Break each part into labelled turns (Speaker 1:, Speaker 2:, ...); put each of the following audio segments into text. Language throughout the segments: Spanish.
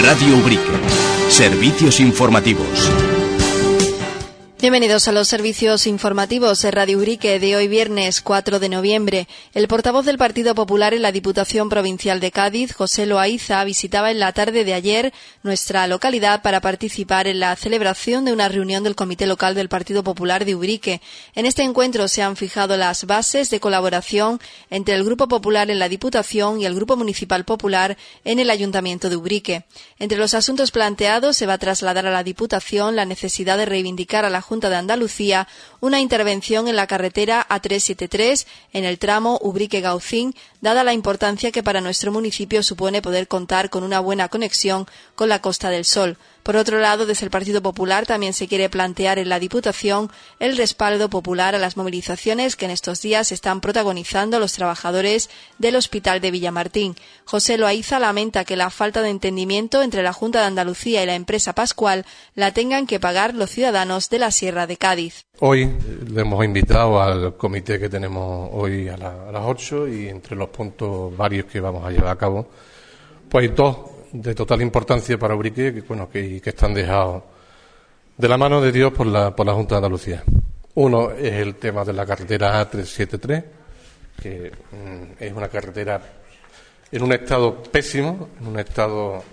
Speaker 1: Radio Ubrique. Servicios informativos.
Speaker 2: Bienvenidos a los servicios informativos de Radio Ubrique de hoy viernes 4 de noviembre. El portavoz del Partido Popular en la Diputación Provincial de Cádiz, José Loaiza, visitaba en la tarde de ayer nuestra localidad para participar en la celebración de una reunión del Comité Local del Partido Popular de Ubrique. En este encuentro se han fijado las bases de colaboración entre el Grupo Popular en la Diputación y el Grupo Municipal Popular en el Ayuntamiento de Ubrique. Entre los asuntos planteados se va a trasladar a la Diputación la necesidad de reivindicar a la Junta de Andalucía una intervención en la carretera A373 en el tramo Ubrique-Gaucín, dada la importancia que para nuestro municipio supone poder contar con una buena conexión con la Costa del Sol. Por otro lado, desde el Partido Popular también se quiere plantear en la Diputación el respaldo popular a las movilizaciones que en estos días están protagonizando los trabajadores del Hospital de Villamartín. José Loaiza lamenta que la falta de entendimiento entre la Junta de Andalucía y la empresa Pascual la tengan que pagar los ciudadanos de la Sierra de Cádiz.
Speaker 3: Hoy le hemos invitado al comité que tenemos hoy a las 8 y entre los puntos varios que vamos a llevar a cabo, pues hay dos de total importancia para Ubrique que están dejados de la mano de Dios por la Junta de Andalucía. Uno es el tema de la carretera A373, que es una carretera en un estado pésimo, en un estado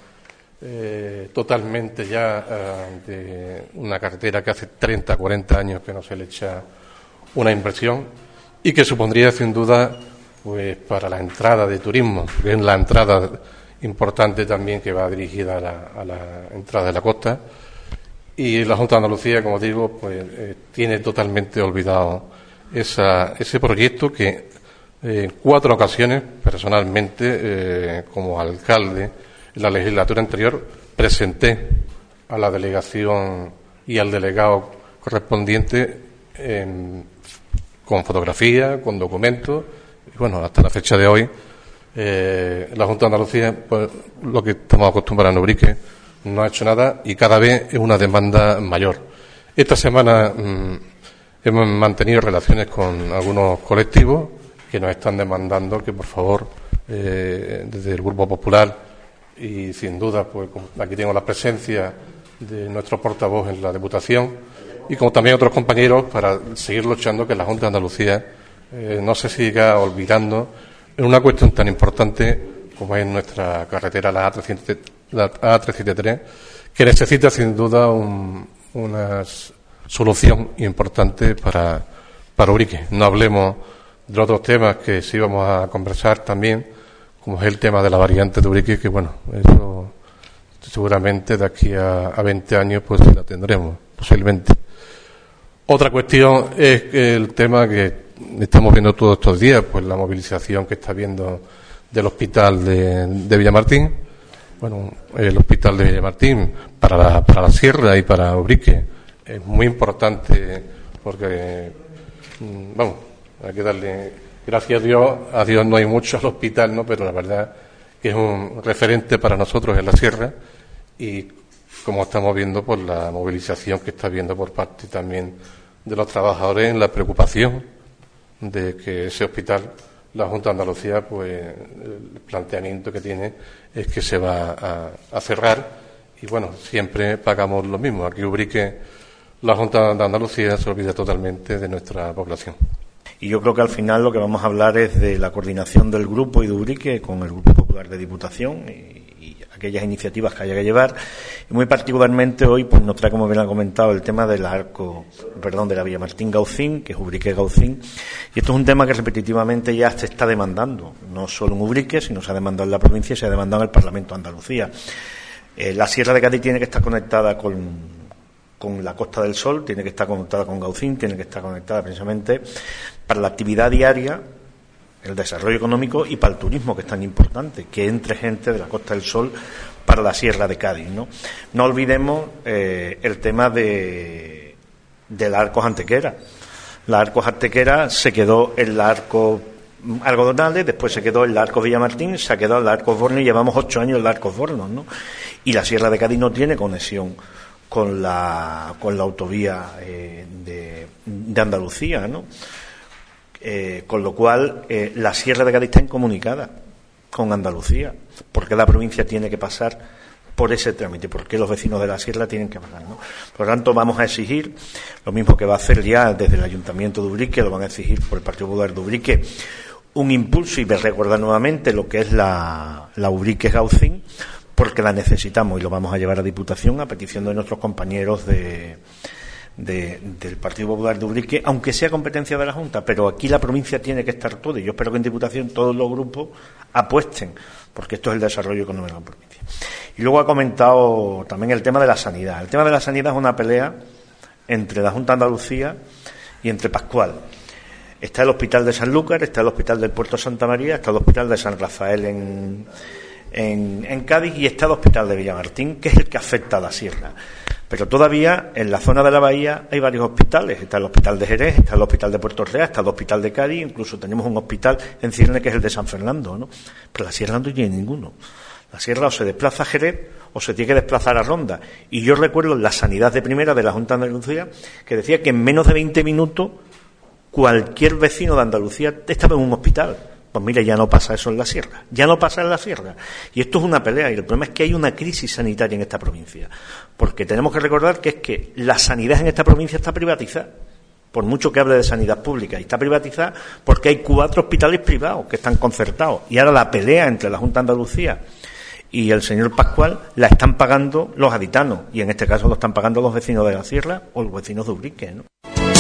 Speaker 3: totalmente ya de una carretera que hace 30, 40 años que no se le echa una inversión y que supondría sin duda pues para la entrada de turismo, que es la entrada importante también que va dirigida a la entrada de la costa, y la Junta de Andalucía, como digo, pues tiene totalmente olvidado ese proyecto que en 4 ocasiones, personalmente, como alcalde en la legislatura anterior, presenté a la delegación y al delegado correspondiente con fotografía, con documentos, y bueno, hasta la fecha de hoy la Junta de Andalucía, pues lo que estamos acostumbrados en Ubrique, no ha hecho nada y cada vez es una demanda mayor. Esta semana hemos mantenido relaciones con algunos colectivos que nos están demandando que por favor desde el Grupo Popular y sin duda pues aquí tengo la presencia de nuestro portavoz en la Diputación y como también otros compañeros para seguir luchando que la Junta de Andalucía no se siga olvidando en una cuestión tan importante como es nuestra carretera, la A373, que necesita sin duda una solución importante para Ubrique. No hablemos de otros temas que sí vamos a conversar también, como es el tema de la variante de Ubrique, que bueno, eso seguramente de aquí a 20 años pues la tendremos, posiblemente. Otra cuestión es el tema que estamos viendo todos estos días, pues la movilización que está habiendo del hospital de Villamartín. Bueno, el hospital de Villamartín para la Sierra y para Ubrique es muy importante porque, vamos, hay que darle gracias a Dios no hay mucho al hospital, ¿no? Pero la verdad que es un referente para nosotros en la Sierra y como estamos viendo por la movilización que está habiendo por parte también de los trabajadores en la preocupación de que ese hospital, la Junta de Andalucía, pues el planteamiento que tiene es que se va a cerrar y bueno, siempre pagamos lo mismo. Aquí Ubrique, la Junta de Andalucía se olvida totalmente de nuestra población.
Speaker 4: Y yo creo que al final lo que vamos a hablar es de la coordinación del grupo y de Ubrique con el Grupo Popular de Diputación y aquellas iniciativas que haya que llevar. Y muy particularmente hoy pues nos trae, como bien ha comentado, el tema del de la Villamartín-Gaucín, que es Ubrique-Gaucín. Y esto es un tema que repetitivamente ya se está demandando, no solo en Ubrique, sino se ha demandado en la provincia y se ha demandado en el Parlamento de Andalucía. La Sierra de Cádiz tiene que estar conectada con la Costa del Sol, tiene que estar conectada con Gaucín, tiene que estar conectada precisamente para la actividad diaria, el desarrollo económico y para el turismo, que es tan importante, que entre gente de la Costa del Sol para la Sierra de Cádiz, ¿no? No olvidemos el tema de la Arcos Antequera. La Arcos Antequera se quedó en la Arcos Algodonales, después se quedó en la Arcos Villamartín, se ha quedado en la Arcos Bornos y llevamos 8 años en la Arcos Bornos, ¿no? Y la Sierra de Cádiz no tiene conexión con la autovía de Andalucía, ¿no? Con lo cual la Sierra de Cádiz está incomunicada con Andalucía, porque la provincia tiene que pasar por ese trámite, porque los vecinos de la sierra tienen que pagar, ¿no? Por lo tanto, vamos a exigir lo mismo que va a hacer ya desde el Ayuntamiento de Ubrique, lo van a exigir por el Partido Popular de Ubrique, un impulso, y me recordar nuevamente lo que es la Ubrique Housing, porque la necesitamos y lo vamos a llevar a Diputación a petición de nuestros compañeros del Partido Popular de Ubrique, aunque sea competencia de la Junta, pero aquí la provincia tiene que estar todo, y yo espero que en Diputación todos los grupos apuesten, porque esto es el desarrollo económico de la provincia. Y luego ha comentado también el tema de la sanidad. El tema de la sanidad es una pelea entre la Junta de Andalucía y entre Pascual. Está el Hospital de Sanlúcar, está el Hospital del Puerto Santa María, está el Hospital de San Rafael en Cádiz, y está el Hospital de Villamartín, que es el que afecta a la sierra. Pero todavía en la zona de la bahía hay varios hospitales. Está el Hospital de Jerez, está el Hospital de Puerto Real, está el Hospital de Cádiz, incluso tenemos un hospital en Cierne que es el de San Fernando, ¿no? Pero la sierra no tiene ninguno. La sierra o se desplaza a Jerez o se tiene que desplazar a Ronda. Y yo recuerdo la sanidad de primera de la Junta de Andalucía que decía que en menos de 20 minutos cualquier vecino de Andalucía estaba en un hospital. Pues mire, ya no pasa eso en la sierra, ya no pasa en la sierra. Y esto es una pelea, y el problema es que hay una crisis sanitaria en esta provincia. Porque tenemos que recordar que es que la sanidad en esta provincia está privatizada. Por mucho que hable de sanidad pública, y está privatizada porque hay 4 hospitales privados que están concertados. Y ahora la pelea entre la Junta de Andalucía y el señor Pascual la están pagando los gaditanos, y en este caso lo están pagando los vecinos de la sierra o los vecinos de Ubrique, ¿no?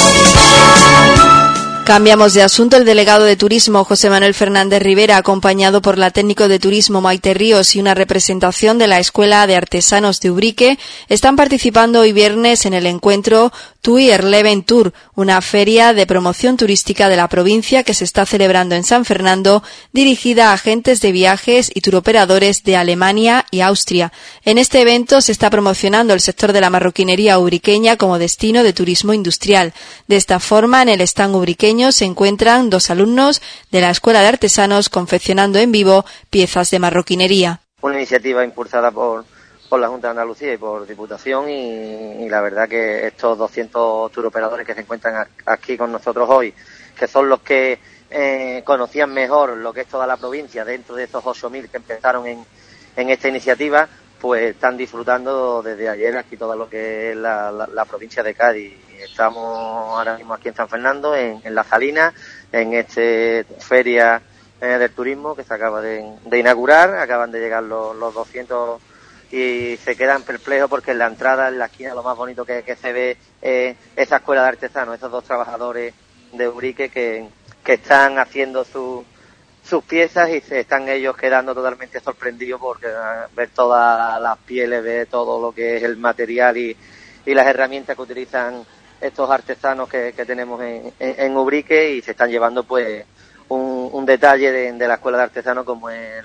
Speaker 2: Cambiamos de asunto. El delegado de Turismo, José Manuel Fernández Rivera, acompañado por la técnico de Turismo, Maite Ríos, y una representación de la Escuela de Artesanos de Ubrique, están participando hoy viernes en el encuentro TUI Erleben Tour, una feria de promoción turística de la provincia que se está celebrando en San Fernando, dirigida a agentes de viajes y turoperadores de Alemania y Austria. En este evento se está promocionando el sector de la marroquinería ubriqueña como destino de turismo industrial. De esta forma, en el stand ubriqueño se encuentran 2 alumnos de la Escuela de Artesanos confeccionando en vivo piezas de marroquinería.
Speaker 5: Una iniciativa impulsada por la Junta de Andalucía y por Diputación, y la verdad que estos 200 turoperadores que se encuentran aquí con nosotros hoy, que son los que conocían mejor lo que es toda la provincia dentro de esos 8.000 que empezaron en esta iniciativa, pues están disfrutando desde ayer aquí todo lo que es la provincia de Cádiz. Estamos ahora mismo aquí en San Fernando, en La Salina, en esta feria del turismo que se acaba de inaugurar. Acaban de llegar los 200 y se quedan perplejos porque en la entrada, en la esquina, lo más bonito que se ve esa escuela de artesanos, esos 2 trabajadores de Ubrique que están haciendo sus piezas, y se están ellos quedando totalmente sorprendidos porque ver todas las pieles, ver todo lo que es el material y las herramientas que utilizan estos artesanos que tenemos en Ubrique, y se están llevando pues un detalle de la escuela de artesanos como es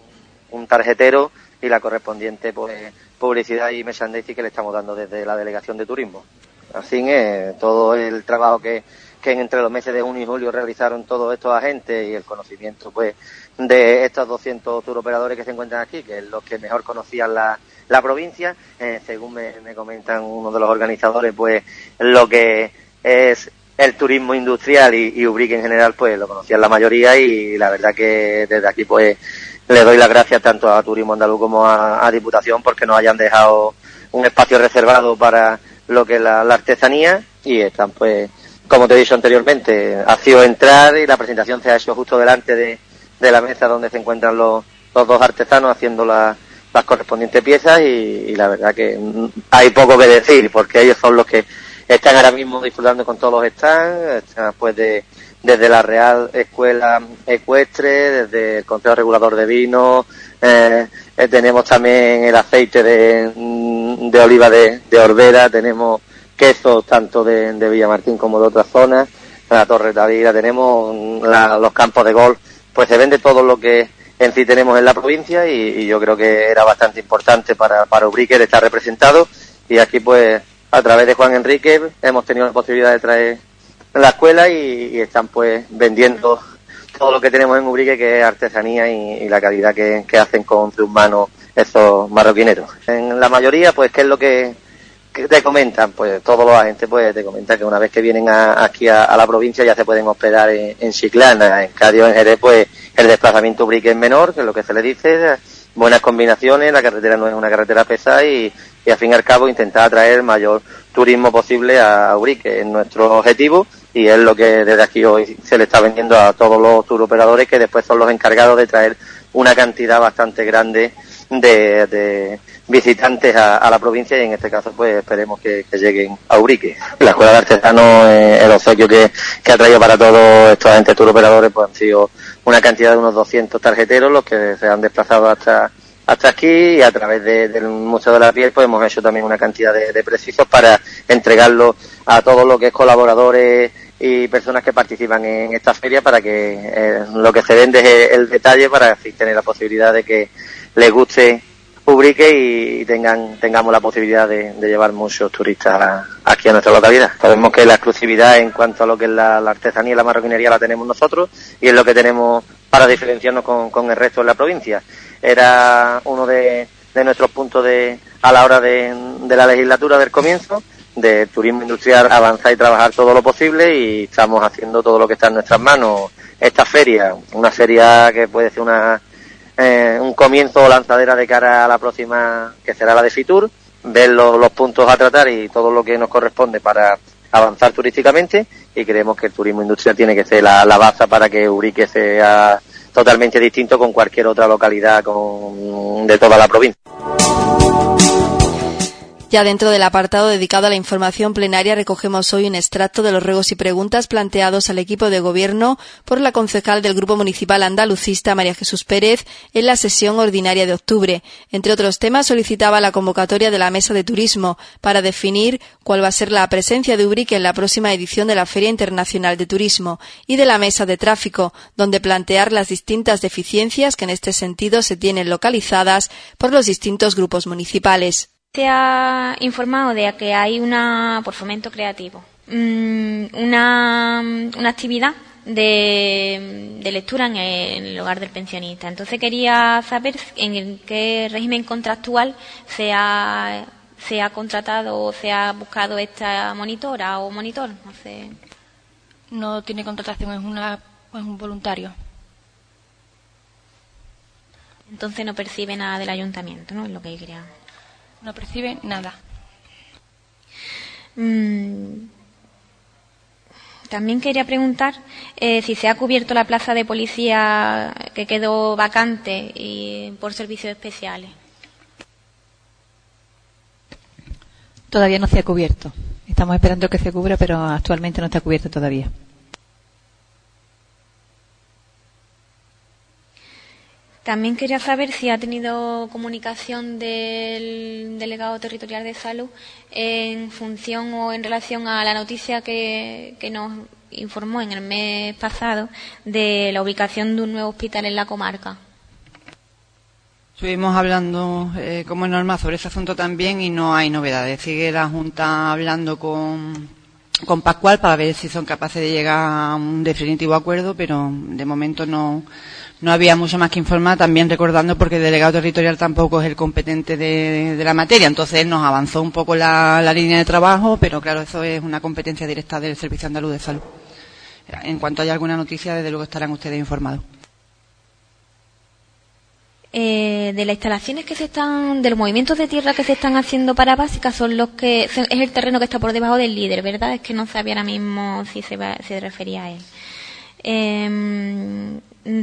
Speaker 5: un tarjetero y la correspondiente pues publicidad y merchandising que le estamos dando desde la Delegación de Turismo. Así todo el trabajo que entre los meses de junio y julio realizaron todos estos agentes, y el conocimiento pues de estos 200 turoperadores que se encuentran aquí, que es los que mejor conocían la provincia, según me comentan uno de los organizadores, pues lo que es el turismo industrial y Ubrique en general, pues lo conocían la mayoría, y la verdad que desde aquí pues le doy las gracias tanto a Turismo Andaluz como a Diputación porque nos hayan dejado un espacio reservado para lo que es la artesanía, y están pues, como te he dicho anteriormente, ha sido entrar y la presentación se ha hecho justo delante de la mesa donde se encuentran los 2 artesanos haciendo las correspondientes piezas, y la verdad que hay poco que decir porque ellos son los que están ahora mismo disfrutando con todos los stands, pues desde la Real Escuela Ecuestre, desde el Consejo Regulador de Vino, tenemos también el aceite de oliva de Orbera, tenemos quesos tanto de Villamartín como de otras zonas, la Torre Tavira, tenemos los campos de golf, pues se vende todo lo que en sí tenemos en la provincia, y yo creo que era bastante importante para Ubrique estar representado, y aquí pues a través de Juan Enrique hemos tenido la posibilidad de traer la escuela y están pues vendiendo todo lo que tenemos en Ubrique, que es artesanía y la calidad que hacen con sus manos esos marroquineros. En la mayoría, pues, ¿qué es lo que te comentan? Pues todos los agentes pues te comentan que una vez que vienen aquí a la provincia ya se pueden hospedar en Chiclana, en Cádiz o en Jerez, pues el desplazamiento Ubrique es menor, que es lo que se le dice, buenas combinaciones, la carretera no es una carretera pesada y al fin y al cabo intentar atraer el mayor turismo posible a Ubrique, es nuestro objetivo y es lo que desde aquí hoy se le está vendiendo a todos los turoperadores, que después son los encargados de traer una cantidad bastante grande de visitantes a la provincia, y en este caso pues esperemos que lleguen a Ubrique. La Escuela de Artesanos, el obsequio que ha traído para todos estos agentes turoperadores, pues han sido una cantidad de unos 200 tarjeteros los que se han desplazado hasta aquí, y a través del Museo de la Piel pues hemos hecho también una cantidad de precisos para entregarlo a todos los que es colaboradores y personas que participan en esta feria, para que lo que se vende es el detalle, para así tener la posibilidad de que les guste Ubrique y tengamos la posibilidad de llevar muchos turistas aquí a nuestra localidad. Sabemos que la exclusividad en cuanto a lo que es la artesanía y la marroquinería la tenemos nosotros, y es lo que tenemos para diferenciarnos con el resto de la provincia. Era uno de nuestros puntos a la hora de la legislatura del comienzo, de turismo industrial, avanzar y trabajar todo lo posible, y estamos haciendo todo lo que está en nuestras manos. Esta feria, una feria que puede ser un comienzo o lanzadera de cara a la próxima, que será la de Fitur, ver los puntos a tratar y todo lo que nos corresponde para avanzar turísticamente, y creemos que el turismo industrial tiene que ser la base para que Ubrique sea totalmente distinto con cualquier otra localidad de toda la provincia.
Speaker 2: Ya dentro del apartado dedicado a la información plenaria recogemos hoy un extracto de los ruegos y preguntas planteados al equipo de gobierno por la concejal del Grupo Municipal Andalucista, María Jesús Pérez, en la sesión ordinaria de octubre. Entre otros temas, solicitaba la convocatoria de la Mesa de Turismo para definir cuál va a ser la presencia de Ubrique en la próxima edición de la Feria Internacional de Turismo, y de la Mesa de Tráfico, donde plantear las distintas deficiencias que en este sentido se tienen localizadas por los distintos grupos municipales.
Speaker 6: Se ha informado de que hay por fomento creativo, una actividad de lectura en el hogar del pensionista. Entonces quería saber en qué régimen contractual se ha contratado o se ha buscado esta monitora o monitor. No sé.
Speaker 7: No tiene contratación, es un voluntario.
Speaker 6: Entonces no percibe nada del ayuntamiento, ¿no? Es lo que quería.
Speaker 7: No percibe nada.
Speaker 6: También quería preguntar si se ha cubierto la plaza de policía que quedó vacante y por servicios especiales.
Speaker 8: Todavía no se ha cubierto. Estamos esperando que se cubra, pero actualmente no está cubierto todavía.
Speaker 6: También quería saber si ha tenido comunicación del delegado territorial de salud en función o en relación a la noticia que nos informó en el mes pasado de la ubicación de un nuevo hospital en la comarca.
Speaker 9: Estuvimos hablando como es normal sobre ese asunto también y no hay novedades. Sigue la Junta hablando con Pascual para ver si son capaces de llegar a un definitivo acuerdo, pero de momento no había mucho más que informar, también recordando porque el delegado territorial tampoco es el competente de la materia, entonces él nos avanzó un poco la línea de trabajo, pero claro, eso es una competencia directa del Servicio Andaluz de Salud. En cuanto haya alguna noticia, desde luego estarán ustedes informados.
Speaker 6: De las instalaciones de los movimientos de tierra que se están haciendo para básicas, es el terreno que está por debajo del líder, ¿verdad? Es que no sabía ahora mismo si se refería a él. En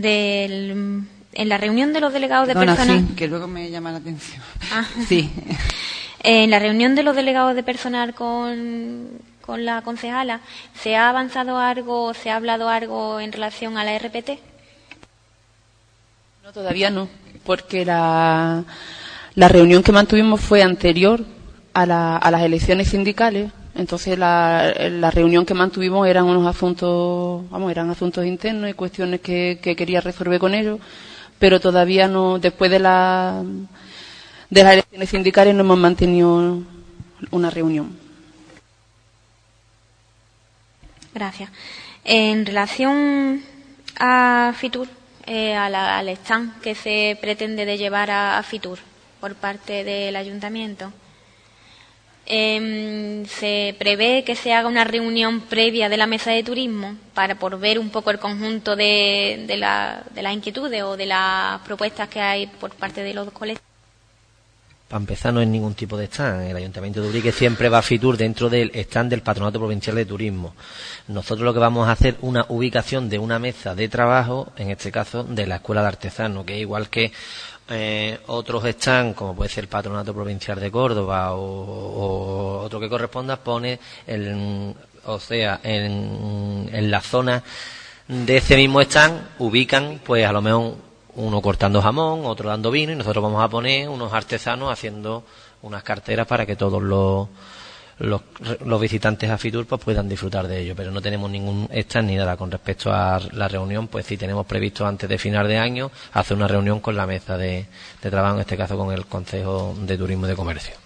Speaker 6: la reunión de los delegados de personal...
Speaker 9: Sí, que luego me llama la atención.
Speaker 6: Ah.
Speaker 9: Sí.
Speaker 6: En la reunión de los delegados de personal con la concejala, ¿se ha avanzado algo, se ha hablado algo en relación a la RPT?
Speaker 7: No, todavía no, porque la reunión que mantuvimos fue anterior a las elecciones sindicales. Entonces la reunión que mantuvimos eran unos asuntos, eran asuntos internos y cuestiones que quería resolver con ellos, pero todavía no, después de las elecciones sindicales no hemos mantenido una reunión.
Speaker 6: Gracias. En relación a Fitur, al stand que se pretende de llevar a Fitur por parte del ayuntamiento, Se prevé que se haga una reunión previa de la mesa de turismo por ver un poco el conjunto de las inquietudes o de las propuestas que hay por parte de los colectivos.
Speaker 10: Para empezar, no es ningún tipo de stand. El Ayuntamiento de Ubrique siempre va a Fitur dentro del stand del Patronato Provincial de Turismo. Nosotros lo que vamos a hacer una ubicación de una mesa de trabajo, en este caso de la Escuela de Artesanos, que es igual que otros stands, como puede ser el Patronato Provincial de Córdoba o otro que corresponda, pone en la zona de ese mismo stand, ubican pues a lo mejor uno cortando jamón, otro dando vino, y nosotros vamos a poner unos artesanos haciendo unas carteras para que todos los visitantes a Fitur pues puedan disfrutar de ello. Pero no tenemos ningún stand ni nada. Con respecto a la reunión, pues sí tenemos previsto antes de final de año hacer una reunión con la mesa de trabajo, en este caso con el Consejo de Turismo y de Comercio.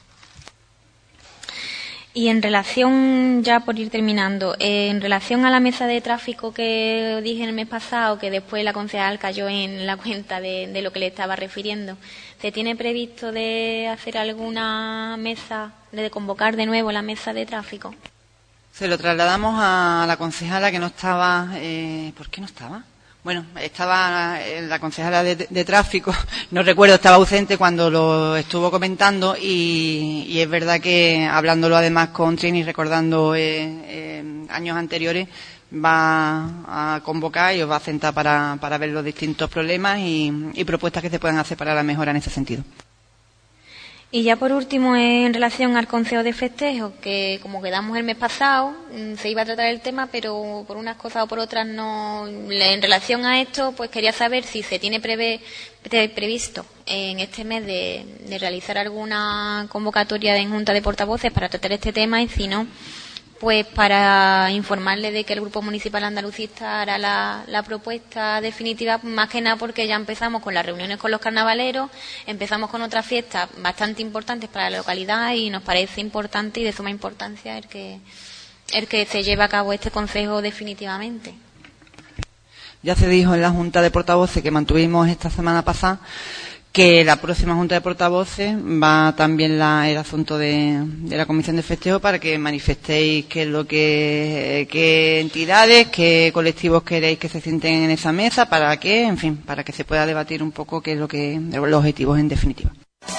Speaker 6: Y en relación, ya por ir terminando, en relación a la mesa de tráfico que dije el mes pasado, que después la concejal cayó en la cuenta de lo que le estaba refiriendo, ¿se tiene previsto de hacer alguna mesa, de convocar de nuevo la mesa de tráfico?
Speaker 9: Se lo trasladamos a la concejala que no estaba. ¿Por qué no estaba? Bueno, estaba la concejala de tráfico, no recuerdo, estaba ausente cuando lo estuvo comentando y es verdad que hablándolo además con Trini, recordando años anteriores, va a convocar y os va a sentar para ver los distintos problemas y propuestas que se puedan hacer para la mejora en ese sentido.
Speaker 6: Y ya por último, en relación al Consejo de Festejos, que como quedamos el mes pasado, se iba a tratar el tema, pero por unas cosas o por otras no. En relación a esto, pues quería saber si se tiene previsto en este mes de realizar alguna convocatoria en Junta de Portavoces para tratar este tema, y si no, pues para informarle de que el Grupo Municipal Andalucista hará la propuesta definitiva, más que nada porque ya empezamos con las reuniones con los carnavaleros, empezamos con otras fiestas bastante importantes para la localidad y nos parece importante y de suma importancia el que se lleve a cabo este consejo definitivamente.
Speaker 9: Ya se dijo en la Junta de Portavoces que mantuvimos esta semana pasada que la próxima Junta de Portavoces va también el asunto de la Comisión de Festejo para que manifestéis qué entidades, qué colectivos queréis que se sienten en esa mesa, para que se pueda debatir un poco qué es los objetivos en definitiva.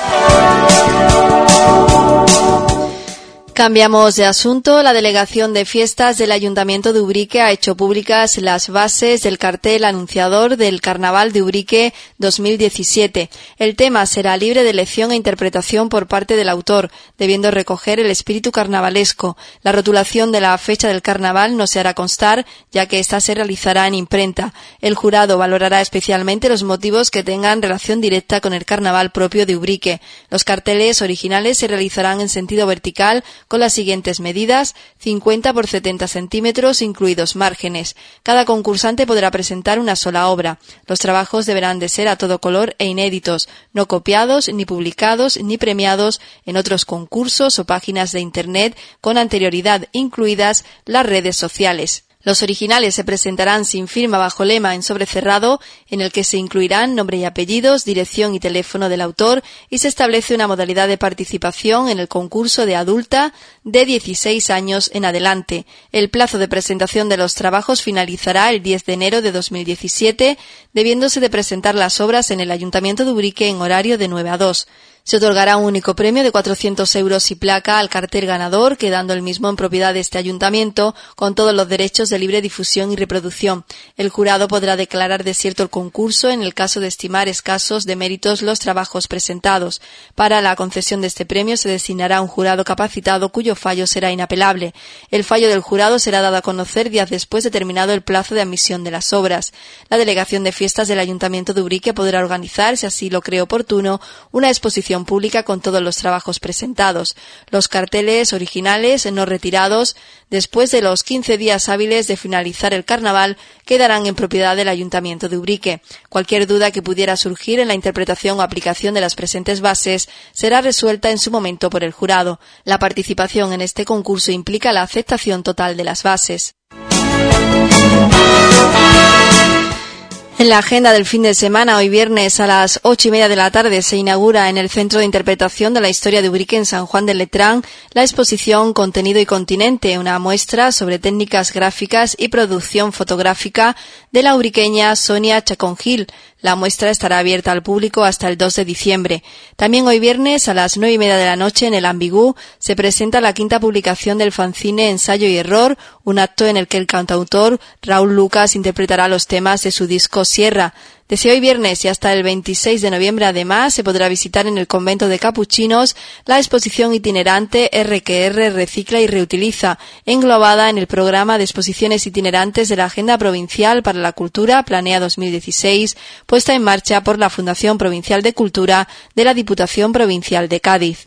Speaker 2: Cambiamos de asunto. La Delegación de Fiestas del Ayuntamiento de Ubrique ha hecho públicas las bases del cartel anunciador del Carnaval de Ubrique 2017. El tema será libre de elección e interpretación por parte del autor, debiendo recoger el espíritu carnavalesco. La rotulación de la fecha del carnaval no se hará constar, ya que ésta se realizará en imprenta. El jurado valorará especialmente los motivos que tengan relación directa con el carnaval propio de Ubrique. Los carteles originales se realizarán en sentido vertical, con las siguientes medidas: 50 por 70 centímetros, incluidos márgenes. Cada concursante podrá presentar una sola obra. Los trabajos deberán de ser a todo color e inéditos, no copiados, ni publicados, ni premiados en otros concursos o páginas de Internet con anterioridad, incluidas las redes sociales. Los originales se presentarán sin firma bajo lema en sobre cerrado, en el que se incluirán nombre y apellidos, dirección y teléfono del autor, y se establece una modalidad de participación en el concurso de adulta de 16 años en adelante. El plazo de presentación de los trabajos finalizará el 10 de enero de 2017, debiéndose de presentar las obras en el Ayuntamiento de Ubrique en horario de 9 a 2. Se otorgará un único premio de 400 euros y placa al cartel ganador, quedando el mismo en propiedad de este ayuntamiento, con todos los derechos de libre difusión y reproducción. El jurado podrá declarar desierto el concurso en el caso de estimar escasos de méritos los trabajos presentados. Para la concesión de este premio se designará un jurado capacitado cuyo fallo será inapelable. El fallo del jurado será dado a conocer días después de terminado el plazo de admisión de las obras. La Delegación de Fiestas del Ayuntamiento de Ubrique podrá organizar, si así lo cree oportuno, una exposición pública con todos los trabajos presentados. Los carteles originales no retirados, después de los 15 días hábiles de finalizar el carnaval, quedarán en propiedad del Ayuntamiento de Ubrique. Cualquier duda que pudiera surgir en la interpretación o aplicación de las presentes bases será resuelta en su momento por el jurado. La participación en este concurso implica la aceptación total de las bases. En la agenda del fin de semana, hoy viernes a las 8:30 de la tarde, se inaugura en el Centro de Interpretación de la Historia de Ubrique en San Juan de Letrán la exposición Contenido y Continente, una muestra sobre técnicas gráficas y producción fotográfica de la ubriqueña Sonia Chacón Gil. La muestra estará abierta al público hasta el 2 de diciembre. También hoy viernes a las 9:30 de la noche en el Ambigú se presenta la quinta publicación del fanzine Ensayo y Error, un acto en el que el cantautor Raúl Lucas interpretará los temas de su disco Sierra. Desde hoy viernes y hasta el 26 de noviembre, además, se podrá visitar en el convento de Capuchinos la exposición itinerante RQR Recicla y Reutiliza, englobada en el programa de exposiciones itinerantes de la Agenda Provincial para la Cultura Planea 2016, puesta en marcha por la Fundación Provincial de Cultura de la Diputación Provincial de Cádiz.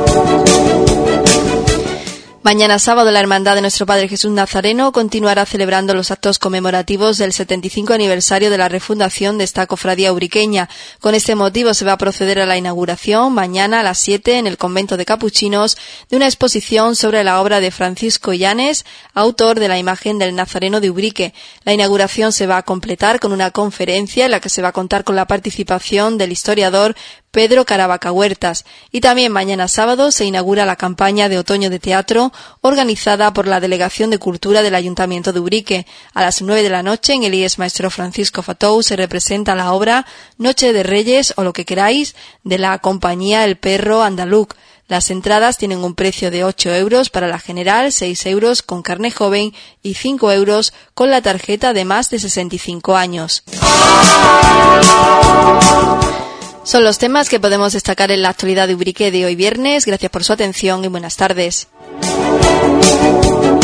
Speaker 2: Mañana sábado, la Hermandad de Nuestro Padre Jesús Nazareno continuará celebrando los actos conmemorativos del 75 aniversario de la refundación de esta cofradía ubriqueña. Con este motivo se va a proceder a la inauguración mañana a las 7 en el convento de Capuchinos de una exposición sobre la obra de Francisco Llanes, autor de la imagen del Nazareno de Ubrique. La inauguración se va a completar con una conferencia en la que se va a contar con la participación del historiador Pedro Caravaca Huertas. Y también mañana sábado se inaugura la campaña de otoño de teatro organizada por la Delegación de Cultura del Ayuntamiento de Ubrique. A las 9 de la noche en el IES Maestro Francisco Fatou se representa la obra Noche de Reyes o lo que queráis de la compañía El Perro Andaluz. Las entradas tienen un precio de 8 euros para la general, 6 euros con carne joven y 5 euros con la tarjeta de más de 65 años. Son los temas que podemos destacar en la actualidad de Ubrique de hoy viernes. Gracias por su atención y buenas tardes.